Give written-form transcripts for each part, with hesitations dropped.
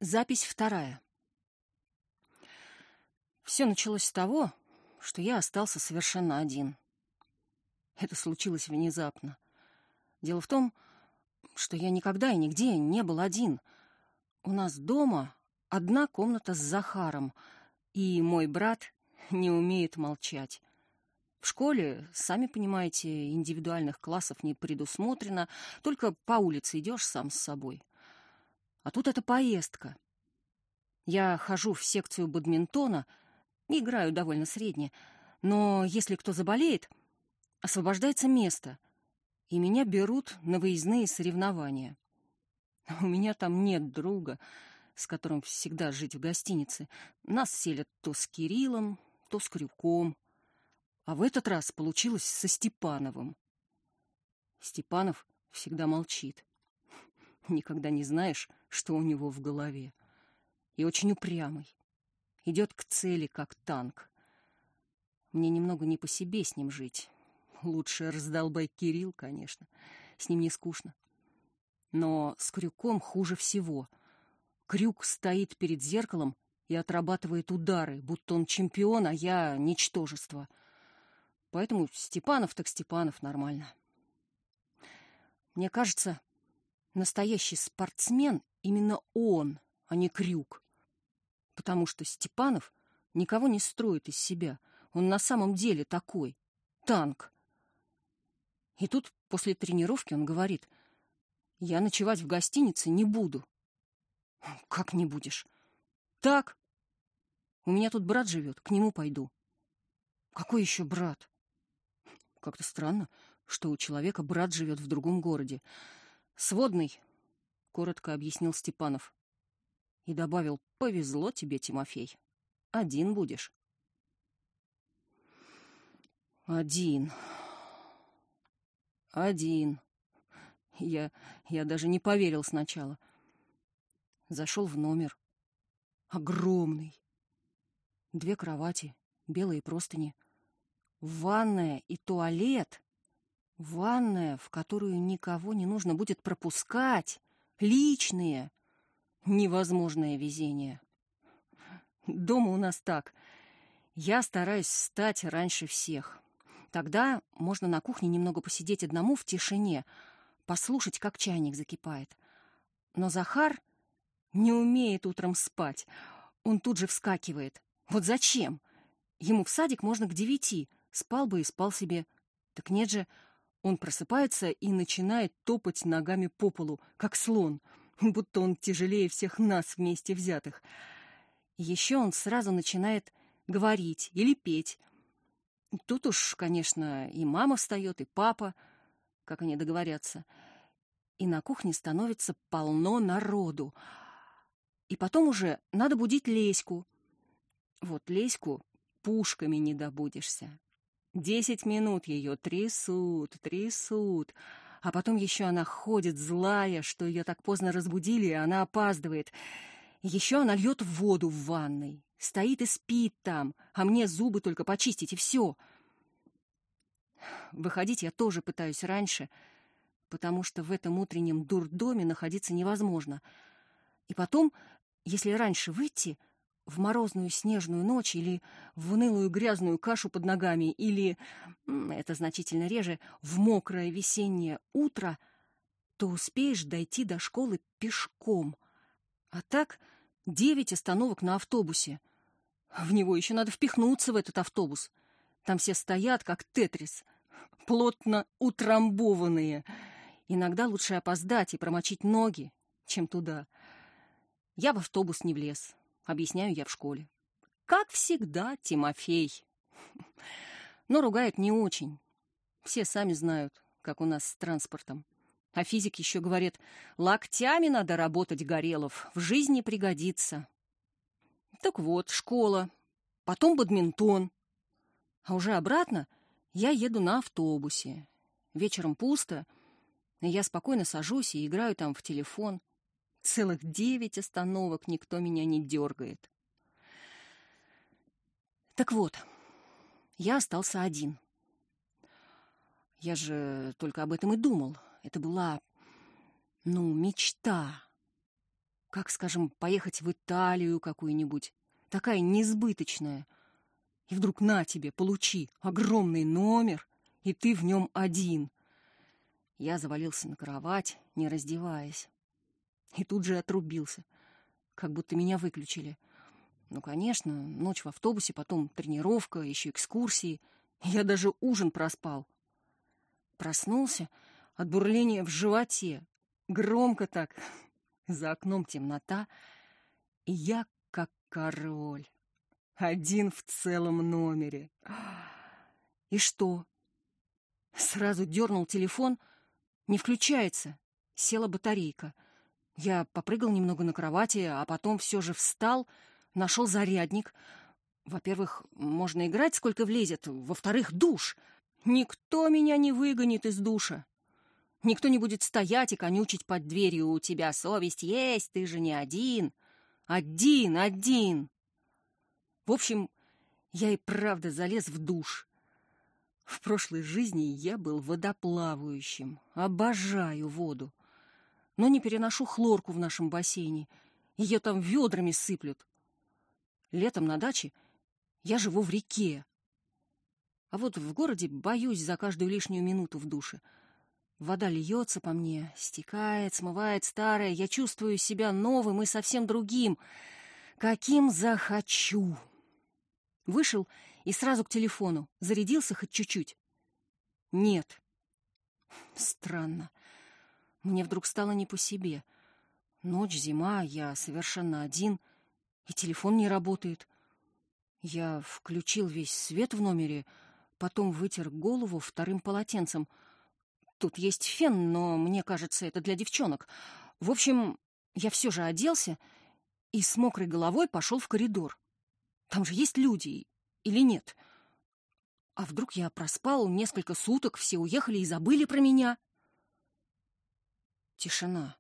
Запись 2. Все началось с того, что я остался совершенно один. Это случилось внезапно. Дело в том, что я никогда и нигде не был один. У нас дома одна комната с Захаром, и мой брат не умеет молчать. В школе, сами понимаете, индивидуальных классов не предусмотрено, только по улице идешь сам с собой. А тут эта поездка. Я хожу в секцию бадминтона, играю довольно средне, но если кто заболеет, освобождается место, и меня берут на выездные соревнования. У меня там нет друга, с которым всегда жить в гостинице. Нас селят то с Кириллом, то с Крюком. А в этот раз получилось со Степановым. Степанов всегда молчит. Никогда не знаешь, что у него в голове. И очень упрямый. Идет к цели, как танк. Мне немного не по себе с ним жить. Лучше раздолбай Кирилл, конечно. С ним не скучно. Но с Крюком хуже всего. Крюк стоит перед зеркалом и отрабатывает удары, будто он чемпион, а я ничтожество. Поэтому Степанов так Степанов, нормально. Мне кажется, настоящий спортсмен именно он, а не Крюк. Потому что Степанов никого не строит из себя. Он на самом деле такой. Танк. И тут после тренировки он говорит: я ночевать в гостинице не буду. Как не будешь? Так. У меня тут брат живет, к нему пойду. Какой еще брат? Как-то странно, что у человека брат живет в другом городе. Сводный, коротко объяснил Степанов. И добавил: повезло тебе, Тимофей. Один будешь. Один. Я даже не поверил сначала. Зашел в номер. Огромный. 2 кровати, белые простыни. Ванная и туалет. Ванная, в которую никого не нужно будет пропускать. Личные. Невозможное везение. Дома у нас так. Я стараюсь встать раньше всех. Тогда можно на кухне немного посидеть одному в тишине, послушать, как чайник закипает. Но Захар не умеет утром спать. Он тут же вскакивает. Вот зачем? Ему в садик можно к 9. Спал бы и спал себе. Так нет же, он просыпается и начинает топать ногами по полу, как слон, будто он тяжелее всех нас вместе взятых. Еще он сразу начинает говорить или петь. Тут уж, конечно, и мама встает, и папа, как они договорятся. И на кухне становится полно народу. И потом уже надо будить Леську. Вот Леську пушками не добудешься. 10 минут ее трясут, а потом еще она ходит злая, что ее так поздно разбудили, и она опаздывает. И еще она льет воду в ванной, стоит и спит там, а мне зубы только почистить, и все. Выходить я тоже пытаюсь раньше, потому что в этом утреннем дурдоме находиться невозможно. И потом, если раньше выйти, в морозную снежную ночь или в унылую грязную кашу под ногами, или, это значительно реже, в мокрое весеннее утро, то успеешь дойти до школы пешком. А так 9 остановок на автобусе. В него еще надо впихнуться, в этот автобус. Там все стоят, как тетрис, плотно утрамбованные. Иногда лучше опоздать и промочить ноги, чем туда. Я в автобус не влез. Объясняю я в школе. Как всегда, Тимофей. Но ругают не очень. Все сами знают, как у нас с транспортом. А физик еще говорит: локтями надо работать, Горелов, в жизни пригодится. Так вот, школа, потом бадминтон. А уже обратно я еду на автобусе. Вечером пусто, и я спокойно сажусь и играю там в телефон. Целых 9 остановок, никто меня не дергает. Так вот, я остался один. Я же только об этом и думал. Это была, мечта. как, скажем, поехать в Италию какую-нибудь, такая несбыточная. И вдруг на тебе, получи огромный номер, и ты в нем один. Я завалился на кровать, не раздеваясь. И тут же отрубился, как будто меня выключили. Ну, конечно, ночь в автобусе, потом тренировка, еще экскурсии. Я даже ужин проспал. Проснулся от бурления в животе. Громко так. За окном темнота. И я как король. Один в целом номере. И что? Сразу дернул телефон. Не включается. Села батарейка. Я попрыгал немного на кровати, а потом все же встал, нашел зарядник. Во-первых, можно играть, сколько влезет. Во-вторых, душ. Никто меня не выгонит из душа. Никто не будет стоять и конючить под дверью. У тебя совесть есть, ты же не один. Один. В общем, я и правда залез в душ. В прошлой жизни я был водоплавающим. Обожаю воду. Но не переношу хлорку в нашем бассейне. Ее там ведрами сыплют. Летом на даче я живу в реке. А вот в городе боюсь за каждую лишнюю минуту в душе. Вода льется по мне, стекает, смывает старое. Я чувствую себя новым и совсем другим. Каким захочу. Вышел и сразу к телефону. Зарядился хоть чуть-чуть. Нет. Странно. Мне вдруг стало не по себе. Ночь, зима, я совершенно один, и телефон не работает. Я включил весь свет в номере, потом вытер голову вторым полотенцем. Тут есть фен, но мне кажется, это для девчонок. В общем, я все же оделся и с мокрой головой пошел в коридор. Там же есть люди, или нет? А вдруг я проспал несколько суток, все уехали и забыли про меня? Тишина.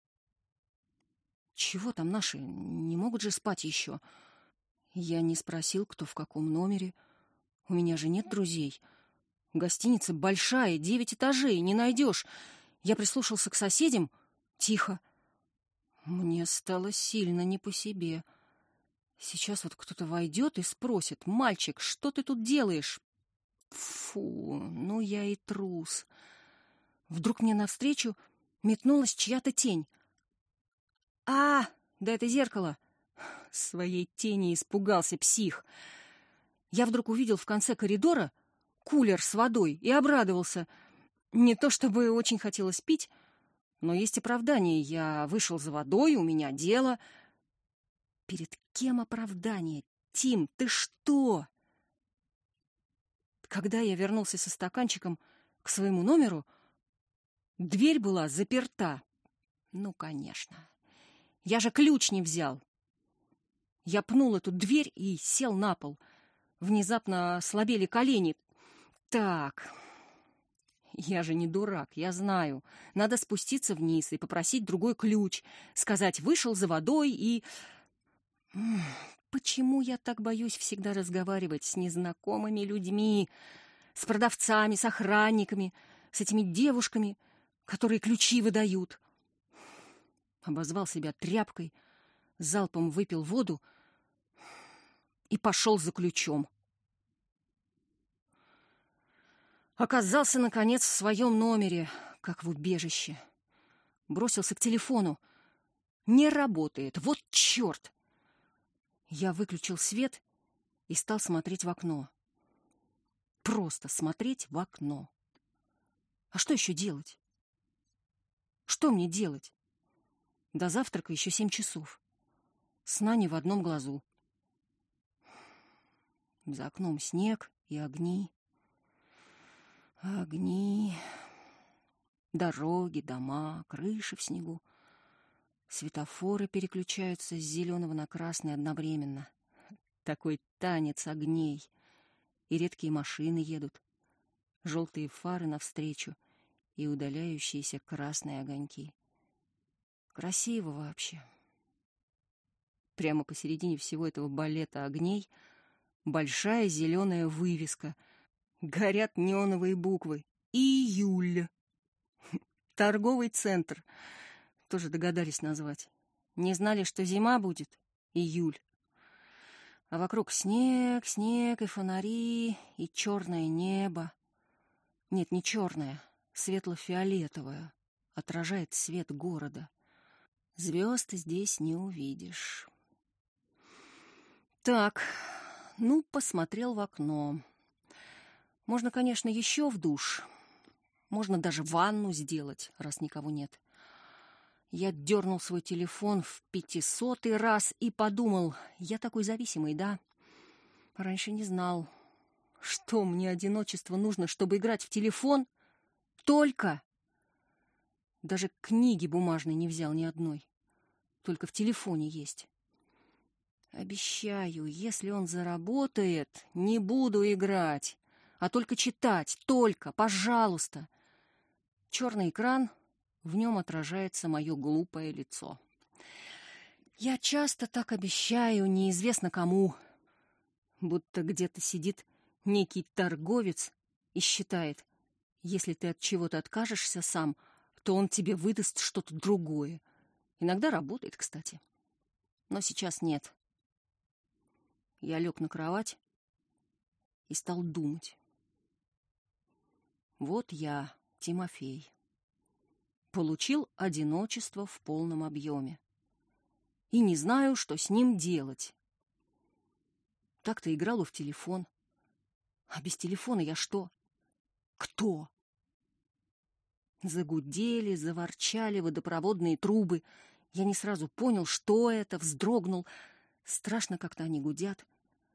Чего там наши? Не могут же спать еще? Я не спросил, кто в каком номере. У меня же нет друзей. Гостиница большая, 9 этажей, не найдешь. Я прислушался к соседям. Тихо. Мне стало сильно не по себе. Сейчас вот кто-то войдет и спросит: «Мальчик, что ты тут делаешь?» Фу, ну я и трус. Вдруг мне навстречу метнулась чья-то тень. Да это зеркало. Своей тени испугался псих. Я вдруг увидел в конце коридора кулер с водой и обрадовался. Не то чтобы очень хотелось пить, но есть оправдание. Я вышел за водой, у меня дело. Перед кем оправдание? Тим, ты что? Когда я вернулся со стаканчиком к своему номеру, дверь была заперта. Ну, конечно. Я же ключ не взял. Я пнул эту дверь и сел на пол. Внезапно ослабели колени. Так, я же не дурак, я знаю. Надо спуститься вниз и попросить другой ключ. Сказать: вышел за водой и... Почему я так боюсь всегда разговаривать с незнакомыми людьми, с продавцами, с охранниками, с этими девушками, которые ключи выдают? Обозвал себя тряпкой, залпом выпил воду и пошел за ключом. Оказался, наконец, в своем номере, как в убежище. Бросился к телефону. Не работает, вот черт! Я выключил свет и стал смотреть в окно. Просто смотреть в окно. А что еще делать? Что мне делать? До завтрака еще 7 часов. Сна не в одном глазу. За окном снег и огни. Огни. Дороги, дома, крыши в снегу. Светофоры переключаются с зеленого на красный одновременно. Такой танец огней. И редкие машины едут. Желтые фары навстречу и удаляющиеся красные огоньки. Красиво вообще. Прямо посередине всего этого балета огней большая зеленая вывеска. Горят неоновые буквы. Июль. Торговый центр. Тоже догадались назвать. Не знали, что зима будет? Июль. А вокруг снег, снег и фонари, и черное небо. Нет, не черное, светло-фиолетовое. Отражает свет города. Звезд здесь не увидишь. Так, ну, посмотрел в окно. Можно, конечно, еще в душ. Можно даже ванну сделать, раз никого нет. Я дернул свой телефон в 500-й раз и подумал, я такой зависимый, да? Раньше не знал, что мне одиночество нужно, чтобы играть в телефон. Только... Даже книги бумажной не взял ни одной. Только в телефоне есть. Обещаю, если он заработает, не буду играть, а только читать. Только, пожалуйста. Черный экран, в нем отражается мое глупое лицо. Я часто так обещаю, неизвестно кому. Будто где-то сидит некий торговец и считает, если ты от чего-то откажешься сам, то он тебе выдаст что-то другое. Иногда работает, кстати. Но сейчас нет. Я лег на кровать и стал думать. Вот я, Тимофей, получил одиночество в полном объеме. И не знаю, что с ним делать. Так-то играла в телефон. А без телефона я что? Кто? Загудели, заворчали водопроводные трубы. Я не сразу понял, что это, вздрогнул. Страшно как-то они гудят.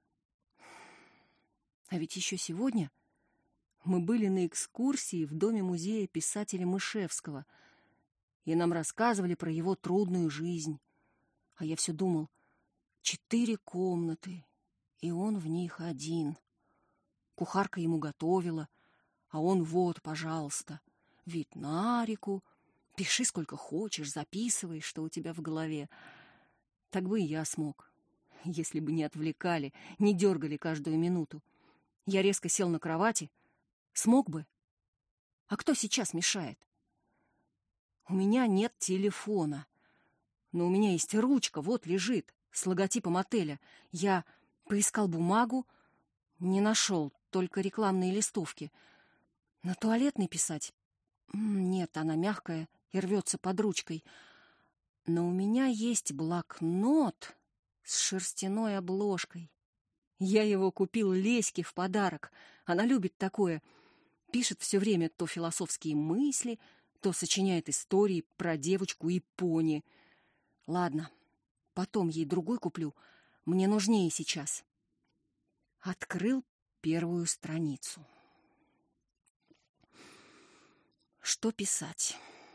А ведь еще сегодня мы были на экскурсии в доме музея писателя Мышевского, и нам рассказывали про его трудную жизнь. А я все думал, 4 комнаты, и он в них один. Кухарка ему готовила, а он вот, пожалуйста, вид на реку, пиши сколько хочешь, записывай, что у тебя в голове. Так бы и я смог, если бы не отвлекали, не дергали каждую минуту. Я резко сел на кровати. Смог бы? А кто сейчас мешает? У меня нет телефона, но у меня есть ручка, вот лежит, с логотипом отеля. Я поискал бумагу, не нашел, только рекламные листовки. На туалетной писать? Нет, она мягкая и рвется под ручкой. Но у меня есть блокнот с шерстяной обложкой. Я его купил Леське в подарок. Она любит такое. Пишет все время то философские мысли, то сочиняет истории про девочку и пони. Ладно, потом ей другой куплю. Мне нужнее сейчас. Открыл первую страницу. Что писать?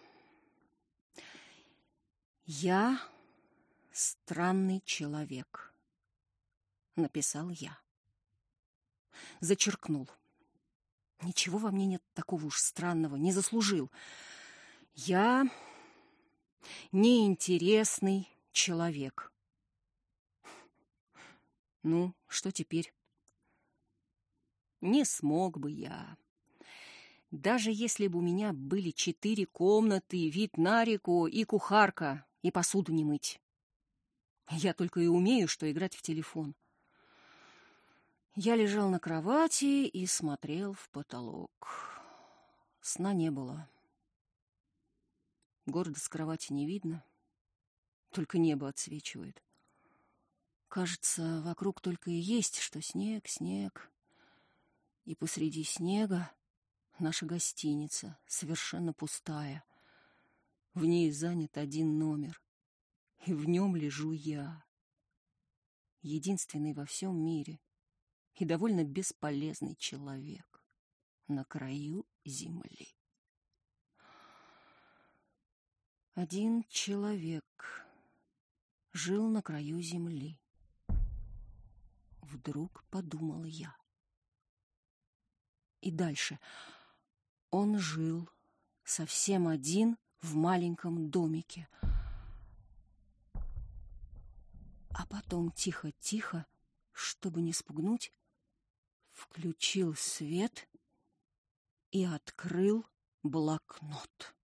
Я странный человек, написал я. Зачеркнул. Ничего во мне нет такого уж странного, не заслужил. Я неинтересный человек. Ну, что теперь? Не смог бы я. Даже если бы у меня были 4 комнаты, вид на реку и кухарка, и посуду не мыть. Я только и умею, что играть в телефон. Я лежал на кровати и смотрел в потолок. Сна не было. Города с кровати не видно, только небо отсвечивает. Кажется, вокруг только и есть, что снег, снег. И посреди снега наша гостиница, совершенно пустая. В ней занят 1 номер, и в нем лежу я. Единственный во всем мире и довольно бесполезный человек на краю земли. 1 человек жил на краю земли. Вдруг подумал я. И дальше. Он жил совсем один в маленьком домике. А потом тихо-тихо, чтобы не спугнуть, включил свет и открыл блокнот.